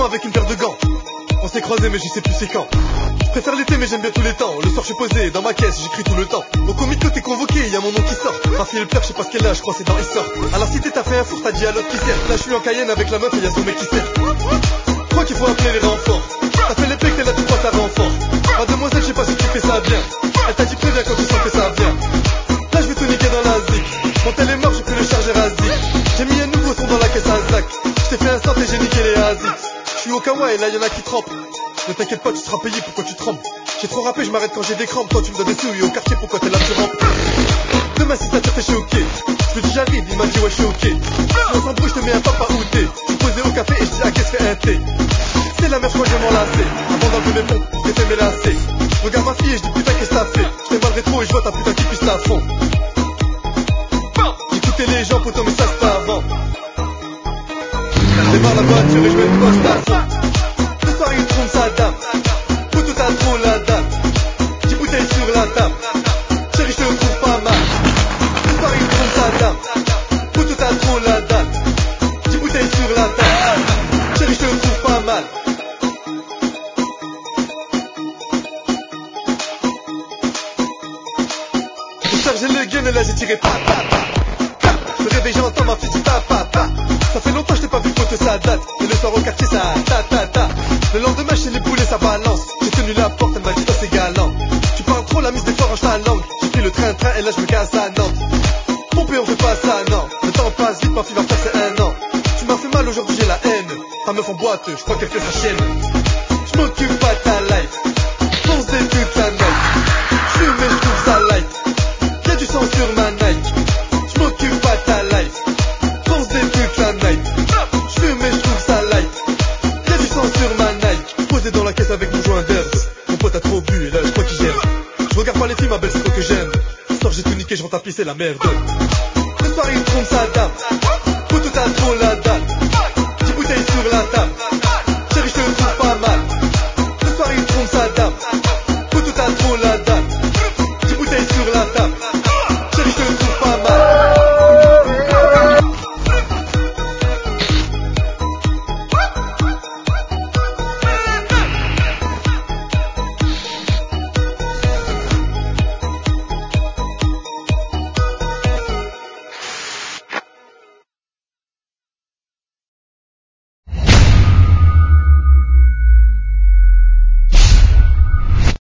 Attention avec une paire de gants. On s'est croisés mais je sais plus c'est quand. Je préfère l'été mais j'aime bien tous les temps. Le soir je suis posé dans ma caisse, j'écris tout le temps. Au comico t'es convoqué, y'a mon nom qui sort. Ma fille elle pleure, je sais pas ce qu'elle a, je crois c'est dans Essor. À la cité t'as fait un four, t'as dit à l'autre qui sert. Là je suis en Cayenne avec la meuf et y'a son mec qui sert. Je crois qu'il faut appeler les renforts. T'as fait les pecs, t'es là tu crois ça renfort. Mademoiselle je sais pas si tu fais ça bien. Elle t'a dit préviens quand tu sens que ça vient. Là je vais tout niquer dans la zik. Mon tel est mort, j'ai pris le chargeur à zik. J'ai mis un nouveau son dans la caisse à zac. Je t'ai fait un sort et j'ai niqué les asics. Je suis au kawa et là y'en a qui trempent. Ne t'inquiète pas, tu seras payé, pourquoi tu trembles? J'ai trop rappé, je m'arrête quand j'ai des crampes. Toi tu me donnes des sous et au quartier, pourquoi t'es là tu rampes? Demain si ça te fait choquer, je lui dis j'arrive, il m'a dit ouais je suis ok. Si on s'embrouille, je te mets un papa outé. Je suis posé au café et je dis à qu'est-ce fait un thé. C'est la merde, je crois que je vais m'enlacer. Avant d'enlever mes pompes, j'ai fait mes lacets. Je regarde ma fille et je dis putain qu'est-ce que t'as fait. Je t'ai mal rétro et je vois ta putain qui pisse à fond. J'écoutais les gens, pourtant mais ça c'était avant. Démarre la voiture et je mets une poste à fond. Ce soir il trompe sa dame. Pour tout à trop la dame. 10 bouteilles sur la table. Chérie je te trouve pas mal. Ce soir il trompe sa dame. Pour tout à trop la dame. 10 bouteilles sur la table. Chérie je te trouve pas mal. J'ai chargé le gun et là j'ai tiré pa. Je me réveille, j'entends ma petite papa. Ça fait longtemps que je t'ai pas vu, pote, ça date. Et le soir au quartier, ça ta. Le lendemain, chez les boulets, ça balance. J'ai tenu la porte, elle m'a dit, toi, c'est galant. Tu parles trop, la mise des forts en ta langue. J'ai pris le train et là, je me casse à Nantes. Pompé, on fait pas ça, non. Le temps passe vite, ma fille va faire c'est 1 an. Tu m'as fait mal, aujourd'hui, j'ai la haine. Ta meuf en boîte, je crois qu'elle fait sa chienne. Je m'occupe pas de ta life. Fonce des toute la night. J'fume et je trouve ça light. Y'a du sang sur ma Nike. Je m'occupe pas de ta life. Fonce des toute la night. J'fume et je trouve ça light. Y'a du sang sur ma Nike. Posé dans la caisse avec mon joint d'herbe. Mon pote a trop bu et là je crois qu'il gère. Je regarde pas les filles, ma belle, c'est toi que j'aime. Ce soir j'ai tout niqué, je rentre à pisser la merde. Ce soir il trompe sa dame. Pour tout à trop